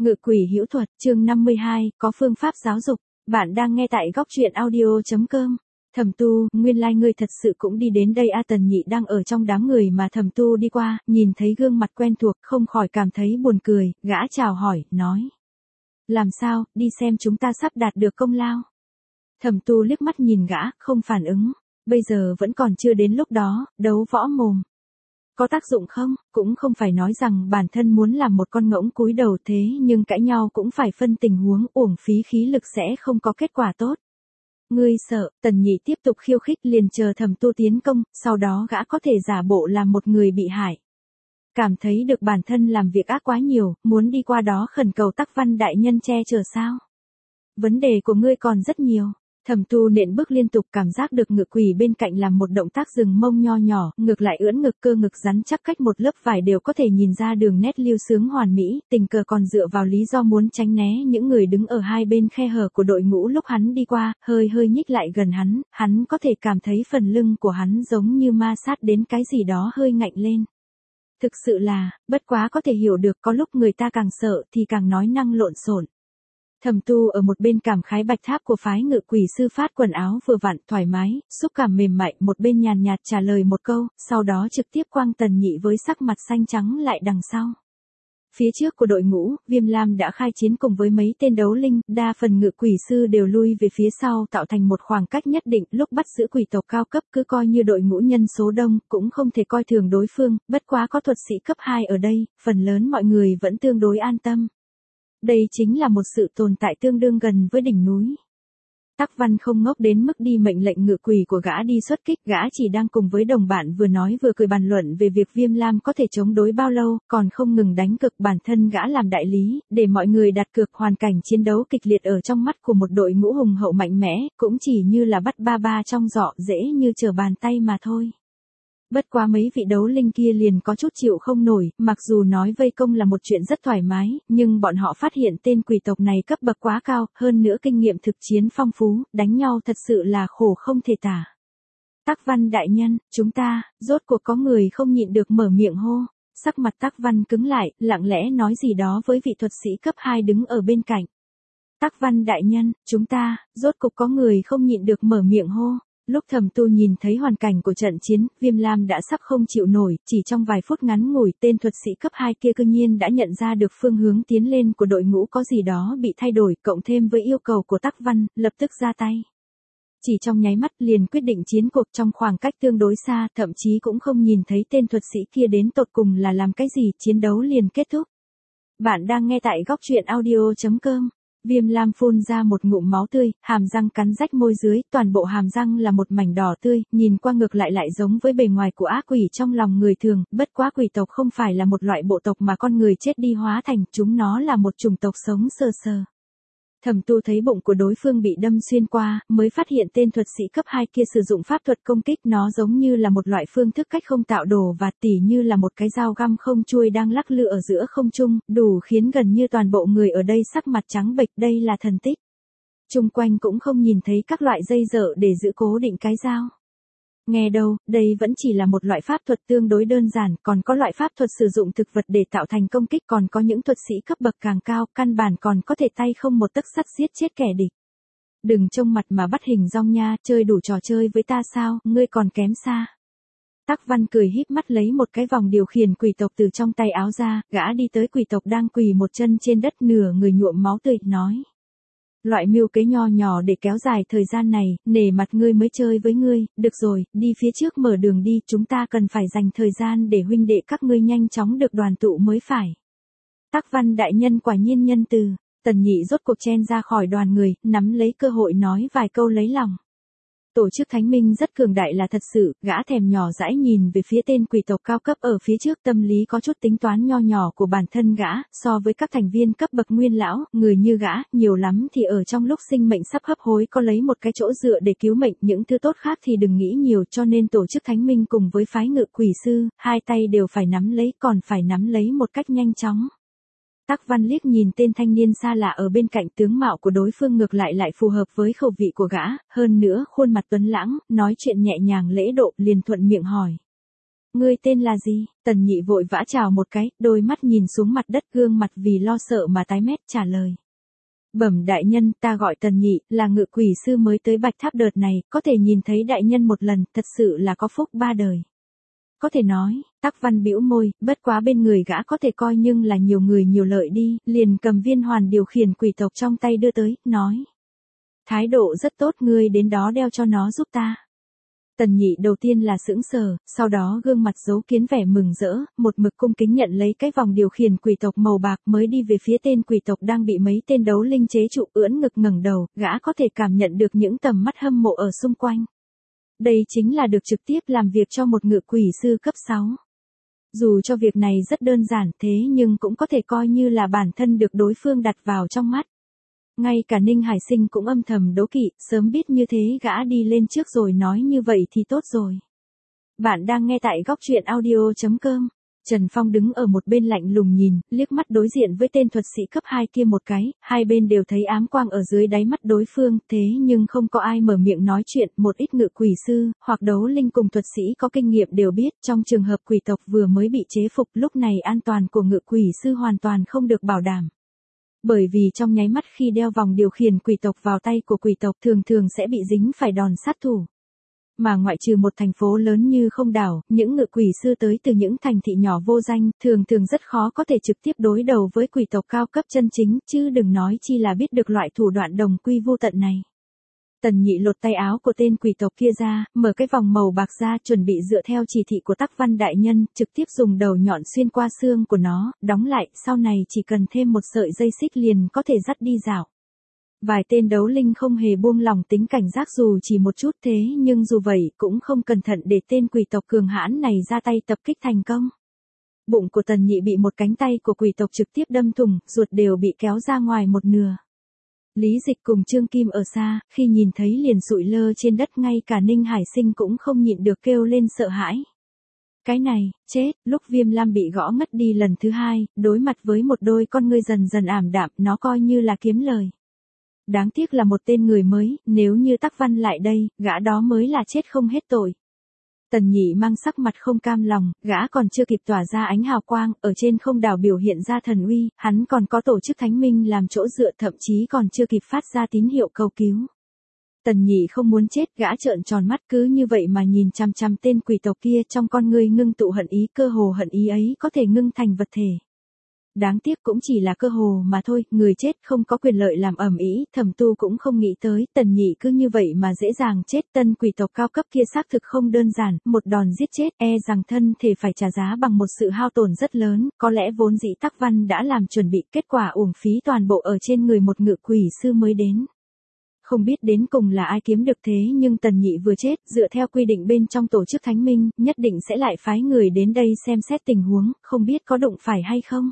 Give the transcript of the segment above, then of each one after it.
Ngự quỷ hữu thuật, chương 52, có phương pháp giáo dục. Bạn đang nghe tại góc truyện audio.com. Thẩm Tu, nguyên lai ngươi thật sự cũng đi đến đây a. Tần Nhị đang ở trong đám người mà Thẩm Tu đi qua, nhìn thấy gương mặt quen thuộc, không khỏi cảm thấy buồn cười, gã chào hỏi, nói. Làm sao, đi xem chúng ta sắp đạt được công lao. Thẩm Tu liếc mắt nhìn gã, không phản ứng. Bây giờ vẫn còn chưa đến lúc đó, đấu võ mồm. Có tác dụng không? Cũng không phải nói rằng bản thân muốn làm một con ngỗng cúi đầu thế, nhưng cãi nhau cũng phải phân tình huống, uổng phí khí lực sẽ không có kết quả tốt. Ngươi sợ? Tần Nhị tiếp tục khiêu khích, liền chờ Thẩm Tu tiến công, sau đó gã có thể giả bộ làm một người bị hại. Cảm thấy được bản thân làm việc ác quá nhiều, muốn đi qua đó khẩn cầu Tắc Văn đại nhân che chở sao? Vấn đề của ngươi còn rất nhiều. Thẩm Tu nện bước liên tục, cảm giác được ngự quỷ bên cạnh làm một động tác dừng mông nho nhỏ, ngược lại ưỡn ngực, cơ ngực rắn chắc cách một lớp vải đều có thể nhìn ra đường nét lưu sướng hoàn mỹ, tình cờ còn dựa vào lý do muốn tránh né những người đứng ở hai bên khe hở của đội ngũ lúc hắn đi qua, hơi nhích lại gần hắn có thể cảm thấy phần lưng của hắn giống như ma sát đến cái gì đó hơi ngạnh lên. Thực sự là, bất quá có thể hiểu được, có lúc người ta càng sợ thì càng nói năng lộn xộn. Thẩm Tu ở một bên cảm khái bạch tháp của phái ngự quỷ sư phát quần áo vừa vặn, thoải mái, xúc cảm mềm mại, một bên nhàn nhạt trả lời một câu, sau đó trực tiếp quăng Tần Nhị với sắc mặt xanh trắng lại đằng sau. Phía trước của đội ngũ, Viêm Lam đã khai chiến cùng với mấy tên đấu linh, đa phần ngự quỷ sư đều lui về phía sau tạo thành một khoảng cách nhất định, lúc bắt giữ quỷ tộc cao cấp cứ coi như đội ngũ nhân số đông, cũng không thể coi thường đối phương, bất quá có thuật sĩ cấp 2 ở đây, phần lớn mọi người vẫn tương đối an tâm. Đây chính là một sự tồn tại tương đương gần với đỉnh núi. Tắc Văn không ngốc đến mức đi mệnh lệnh ngự quỷ của gã đi xuất kích, gã chỉ đang cùng với đồng bạn vừa nói vừa cười bàn luận về việc Viêm Lam có thể chống đối bao lâu, còn không ngừng đánh cực bản thân gã làm đại lý, để mọi người đặt cược. Hoàn cảnh chiến đấu kịch liệt ở trong mắt của một đội ngũ hùng hậu mạnh mẽ, cũng chỉ như là bắt ba trong giỏ, dễ như trở bàn tay mà thôi. Bất quá mấy vị đấu linh kia liền có chút chịu không nổi, mặc dù nói vây công là một chuyện rất thoải mái, nhưng bọn họ phát hiện tên quỷ tộc này cấp bậc quá cao, hơn nữa kinh nghiệm thực chiến phong phú, đánh nhau thật sự là khổ không thể tả. Tắc Văn đại nhân, chúng ta, rốt cuộc có người không nhịn được mở miệng hô. Sắc mặt Tắc Văn cứng lại, lặng lẽ nói gì đó với vị thuật sĩ cấp 2 đứng ở bên cạnh. Tắc Văn đại nhân, chúng ta, rốt cuộc có người không nhịn được mở miệng hô. Lúc Thẩm Tu nhìn thấy hoàn cảnh của trận chiến, Viêm Lam đã sắp không chịu nổi, chỉ trong vài phút ngắn ngủi, tên thuật sĩ cấp 2 kia cư nhiên đã nhận ra được phương hướng tiến lên của đội ngũ có gì đó bị thay đổi, cộng thêm với yêu cầu của Tắc Văn, lập tức ra tay. Chỉ trong nháy mắt liền quyết định chiến cuộc trong khoảng cách tương đối xa, thậm chí cũng không nhìn thấy tên thuật sĩ kia đến tột cùng là làm cái gì, chiến đấu liền kết thúc. Bạn đang nghe tại góc truyện audio.com. Viêm Lam phun ra một ngụm máu tươi, hàm răng cắn rách môi dưới, toàn bộ hàm răng là một mảnh đỏ tươi, nhìn qua ngược lại giống với bề ngoài của ác quỷ trong lòng người thường, bất quá quỷ tộc không phải là một loại bộ tộc mà con người chết đi hóa thành, chúng nó là một chủng tộc sống sờ sờ. Thẩm Tu thấy bụng của đối phương bị đâm xuyên qua, mới phát hiện tên thuật sĩ cấp 2 kia sử dụng pháp thuật công kích, nó giống như là một loại phương thức cách không tạo đồ và tỉ như là một cái dao găm không chuôi đang lắc lư ở giữa không trung, đủ khiến gần như toàn bộ người ở đây sắc mặt trắng bệch, đây là thần tích. Chung quanh cũng không nhìn thấy các loại dây dợ để giữ cố định cái dao. Nghe đâu, đây vẫn chỉ là một loại pháp thuật tương đối đơn giản, còn có loại pháp thuật sử dụng thực vật để tạo thành công kích, còn có những thuật sĩ cấp bậc càng cao, căn bản còn có thể tay không một tấc sắt giết chết kẻ địch. Đừng trông mặt mà bắt hình dong nha, chơi đủ trò chơi với ta sao, ngươi còn kém xa. Tắc Văn cười híp mắt lấy một cái vòng điều khiển quỷ tộc từ trong tay áo ra, gã đi tới quỷ tộc đang quỳ một chân trên đất nửa người nhuộm máu tươi, nói. Loại mưu kế nho nhỏ để kéo dài thời gian này, nể mặt ngươi mới chơi với ngươi, được rồi, đi phía trước mở đường đi, chúng ta cần phải dành thời gian để huynh đệ các ngươi nhanh chóng được đoàn tụ mới phải. Tắc Văn đại nhân quả nhiên nhân từ, Tần Nhị rốt cuộc chen ra khỏi đoàn người, nắm lấy cơ hội nói vài câu lấy lòng. Tổ chức Thánh Minh rất cường đại là thật sự, gã thèm nhỏ dãi nhìn về phía tên quỷ tộc cao cấp ở phía trước, tâm lý có chút tính toán nho nhỏ của bản thân gã, so với các thành viên cấp bậc nguyên lão, người như gã, nhiều lắm thì ở trong lúc sinh mệnh sắp hấp hối có lấy một cái chỗ dựa để cứu mệnh, những thứ tốt khác thì đừng nghĩ nhiều, cho nên tổ chức Thánh Minh cùng với phái ngự quỷ sư, hai tay đều phải nắm lấy, còn phải nắm lấy một cách nhanh chóng. Tắc Văn liếc nhìn tên thanh niên xa lạ ở bên cạnh, tướng mạo của đối phương ngược lại phù hợp với khẩu vị của gã, hơn nữa khuôn mặt tuấn lãng, nói chuyện nhẹ nhàng lễ độ, liền thuận miệng hỏi. Ngươi tên là gì? Tần Nhị vội vã chào một cái, đôi mắt nhìn xuống mặt đất, gương mặt vì lo sợ mà tái mét, trả lời. Bẩm đại nhân, ta gọi Tần Nhị, là ngự quỷ sư mới tới Bạch Tháp đợt này, có thể nhìn thấy đại nhân một lần, thật sự là có phúc ba đời. Có thể nói, Tắc Văn bĩu môi, bất quá bên người gã có thể coi nhưng là nhiều người nhiều lợi đi, liền cầm viên hoàn điều khiển quỷ tộc trong tay đưa tới, nói. Thái độ rất tốt, ngươi đến đó đeo cho nó giúp ta. Tần Nhị đầu tiên là sững sờ, sau đó gương mặt giấu kiến vẻ mừng rỡ, một mực cung kính nhận lấy cái vòng điều khiển quỷ tộc màu bạc mới đi về phía tên quỷ tộc đang bị mấy tên đấu linh chế trụ, ưỡn ngực ngẩng đầu, gã có thể cảm nhận được những tầm mắt hâm mộ ở xung quanh. Đây chính là được trực tiếp làm việc cho một ngự quỷ sư cấp 6. Dù cho việc này rất đơn giản thế nhưng cũng có thể coi như là bản thân được đối phương đặt vào trong mắt. Ngay cả Ninh Hải Sinh cũng âm thầm đố kỵ, sớm biết như thế gã đi lên trước rồi nói như vậy thì tốt rồi. Bạn đang nghe tại góc truyện audio.com. Trần Phong đứng ở một bên lạnh lùng nhìn, liếc mắt đối diện với tên thuật sĩ cấp 2 kia một cái, hai bên đều thấy ám quang ở dưới đáy mắt đối phương, thế nhưng không có ai mở miệng nói chuyện, một ít ngự quỷ sư, hoặc đấu linh cùng thuật sĩ có kinh nghiệm đều biết, trong trường hợp quỷ tộc vừa mới bị chế phục, lúc này an toàn của ngự quỷ sư hoàn toàn không được bảo đảm. Bởi vì trong nháy mắt khi đeo vòng điều khiển quỷ tộc vào tay của quỷ tộc thường thường sẽ bị dính phải đòn sát thủ. Mà ngoại trừ một thành phố lớn như Không Đảo, những ngự quỷ sư tới từ những thành thị nhỏ vô danh, thường thường rất khó có thể trực tiếp đối đầu với quỷ tộc cao cấp chân chính, chứ đừng nói chi là biết được loại thủ đoạn đồng quy vô tận này. Tần Nhị lột tay áo của tên quỷ tộc kia ra, mở cái vòng màu bạc ra, chuẩn bị dựa theo chỉ thị của Tắc Văn đại nhân, trực tiếp dùng đầu nhọn xuyên qua xương của nó, đóng lại, sau này chỉ cần thêm một sợi dây xích liền có thể dắt đi dạo. Vài tên đấu linh không hề buông lỏng tính cảnh giác dù chỉ một chút, thế nhưng dù vậy cũng không cẩn thận để tên quỷ tộc cường hãn này ra tay tập kích thành công. Bụng của Tần Nhị bị một cánh tay của quỷ tộc trực tiếp đâm thủng, ruột đều bị kéo ra ngoài một nửa. Lý Dịch cùng Trương Kim ở xa, khi nhìn thấy liền sụi lơ trên đất, ngay cả Ninh Hải Sinh cũng không nhịn được kêu lên sợ hãi. Cái này, chết, lúc Viêm Lam bị gõ ngất đi lần thứ hai, đối mặt với một đôi con ngươi dần dần ảm đạm, nó coi như là kiếm lời. Đáng tiếc là một tên người mới, nếu như Tắc Văn lại đây, gã đó mới là chết không hết tội. Tần Nhị mang sắc mặt không cam lòng, gã còn chưa kịp tỏa ra ánh hào quang, ở trên Không Đảo biểu hiện ra thần uy, hắn còn có tổ chức thánh minh làm chỗ dựa, thậm chí còn chưa kịp phát ra tín hiệu cầu cứu. Tần Nhị không muốn chết, gã trợn tròn mắt cứ như vậy mà nhìn chằm chằm tên quỷ tộc kia, trong con ngươi ngưng tụ hận ý, cơ hồ hận ý ấy có thể ngưng thành vật thể. Đáng tiếc cũng chỉ là cơ hồ mà thôi, người chết không có quyền lợi làm ầm ĩ, Thẩm Tu cũng không nghĩ tới, Tần Nhị cứ như vậy mà dễ dàng chết. Tân quỷ tộc cao cấp kia xác thực không đơn giản, một đòn giết chết, e rằng thân thể phải trả giá bằng một sự hao tổn rất lớn, có lẽ vốn dĩ Tắc Văn đã làm chuẩn bị, kết quả uổng phí toàn bộ ở trên người một ngự quỷ sư mới đến. Không biết đến cùng là ai kiếm được, thế nhưng Tần Nhị vừa chết, dựa theo quy định bên trong tổ chức thánh minh, nhất định sẽ lại phái người đến đây xem xét tình huống, không biết có đụng phải hay không.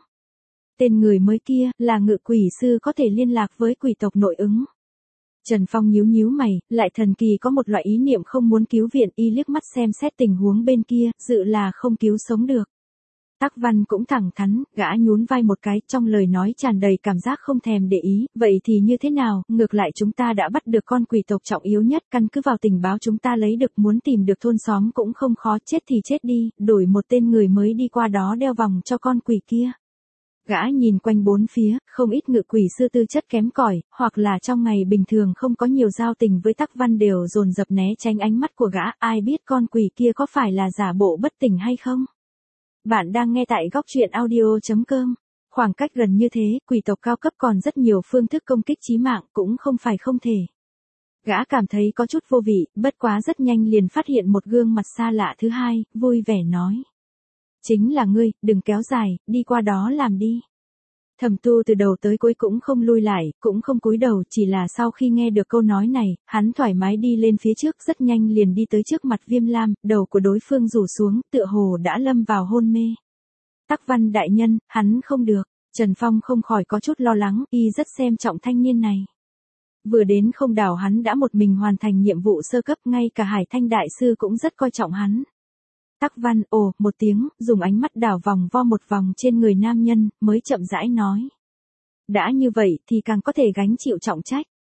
Tên người mới kia, là ngự quỷ sư có thể liên lạc với quỷ tộc nội ứng. Trần Phong nhíu nhíu mày, lại thần kỳ có một loại ý niệm không muốn cứu viện, y liếc mắt xem xét tình huống bên kia, dự là không cứu sống được. Tắc Văn cũng thẳng thắn, gã nhún vai một cái, trong lời nói tràn đầy cảm giác không thèm để ý, vậy thì như thế nào, ngược lại chúng ta đã bắt được con quỷ tộc trọng yếu nhất, căn cứ vào tình báo chúng ta lấy được, muốn tìm được thôn xóm cũng không khó, chết thì chết đi, đổi một tên người mới đi qua đó đeo vòng cho con quỷ kia. Gã nhìn quanh bốn phía, không ít ngự quỷ sư tư chất kém cỏi, hoặc là trong ngày bình thường không có nhiều giao tình với Tắc Văn đều dồn dập né tránh ánh mắt của gã, ai biết con quỷ kia có phải là giả bộ bất tỉnh hay không. Bạn đang nghe tại góc truyện audio.com. Khoảng cách gần như thế, quỷ tộc cao cấp còn rất nhiều phương thức công kích chí mạng, cũng không phải không thể. Gã cảm thấy có chút vô vị, bất quá rất nhanh liền phát hiện một gương mặt xa lạ thứ hai, vui vẻ nói. Chính là ngươi, đừng kéo dài, đi qua đó làm đi. Thẩm Tu từ đầu tới cuối cũng không lui lại, cũng không cúi đầu, chỉ là sau khi nghe được câu nói này, hắn thoải mái đi lên phía trước, rất nhanh liền đi tới trước mặt Viêm Lam, đầu của đối phương rủ xuống, tựa hồ đã lâm vào hôn mê. Tắc Văn đại nhân, hắn không được. Trần Phong không khỏi có chút lo lắng, y rất xem trọng thanh niên này. Vừa đến Không Đảo hắn đã một mình hoàn thành nhiệm vụ sơ cấp, ngay cả Hải Thanh đại sư cũng rất coi trọng hắn. Tắc Văn ồ một tiếng, dùng ánh mắt đảo vòng vo một vòng trên người nam nhân, mới chậm rãi nói. Đã như vậy thì càng có thể gánh chịu trọng trách.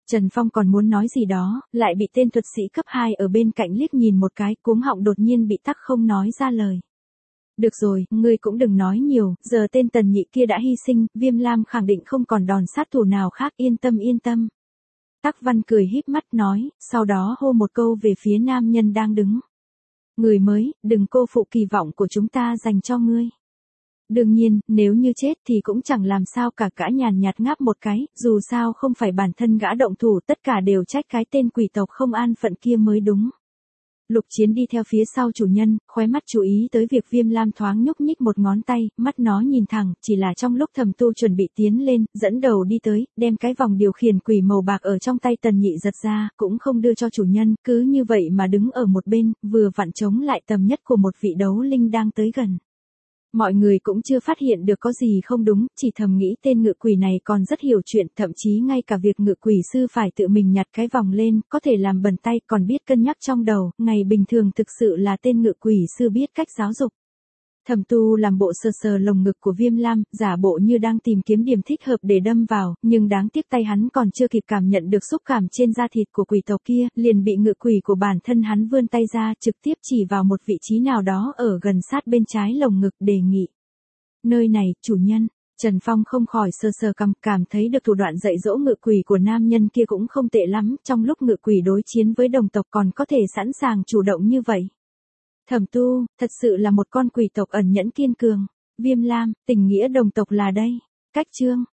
Trần Phong còn muốn nói gì đó, lại bị tên thuật sĩ cấp 2 ở bên cạnh liếc nhìn một cái, cuống họng đột nhiên bị tắc không nói ra lời. Được rồi, ngươi cũng đừng nói nhiều, giờ tên Tần Nhị kia đã hy sinh, Viêm Lam khẳng định không còn đòn sát thủ nào khác, yên tâm yên tâm. Tắc Văn cười híp mắt nói, sau đó hô một câu về phía nam nhân đang đứng. Người mới, đừng cô phụ kỳ vọng của chúng ta dành cho ngươi. Đương nhiên, nếu như chết thì cũng chẳng làm sao cả, cả nhàn nhạt ngáp một cái, dù sao không phải bản thân gã động thủ, tất cả đều trách cái tên quỷ tộc không an phận kia mới đúng. Lục Chiến đi theo phía sau chủ nhân, khóe mắt chú ý tới việc Viêm Lam thoáng nhúc nhích một ngón tay, mắt nó nhìn thẳng, chỉ là trong lúc Thẩm Tu chuẩn bị tiến lên, dẫn đầu đi tới, đem cái vòng điều khiển quỷ màu bạc ở trong tay Tần Nhị giật ra, cũng không đưa cho chủ nhân, cứ như vậy mà đứng ở một bên, vừa vặn chống lại tầm nhất của một vị đấu linh đang tới gần. Mọi người cũng chưa phát hiện được có gì không đúng, chỉ thầm nghĩ tên ngự quỷ này còn rất hiểu chuyện, thậm chí ngay cả việc ngự quỷ sư phải tự mình nhặt cái vòng lên, có thể làm bẩn tay, còn biết cân nhắc trong đầu, ngày bình thường thực sự là tên ngự quỷ sư biết cách giáo dục. Thẩm Tu làm bộ sờ sờ lồng ngực của Viêm Lam, giả bộ như đang tìm kiếm điểm thích hợp để đâm vào, nhưng đáng tiếc tay hắn còn chưa kịp cảm nhận được xúc cảm trên da thịt của quỷ tộc kia, liền bị ngự quỷ của bản thân hắn vươn tay ra, trực tiếp chỉ vào một vị trí nào đó ở gần sát bên trái lồng ngực, đề nghị. Nơi này, chủ nhân. Trần Phong không khỏi sờ sờ cằm, cảm thấy được thủ đoạn dạy dỗ ngự quỷ của nam nhân kia cũng không tệ lắm, trong lúc ngự quỷ đối chiến với đồng tộc còn có thể sẵn sàng chủ động như vậy. Thẩm Tu, thật sự là một con quỷ tộc ẩn nhẫn kiên cường. Viêm Lam, tình nghĩa đồng tộc là đây. Cách chương.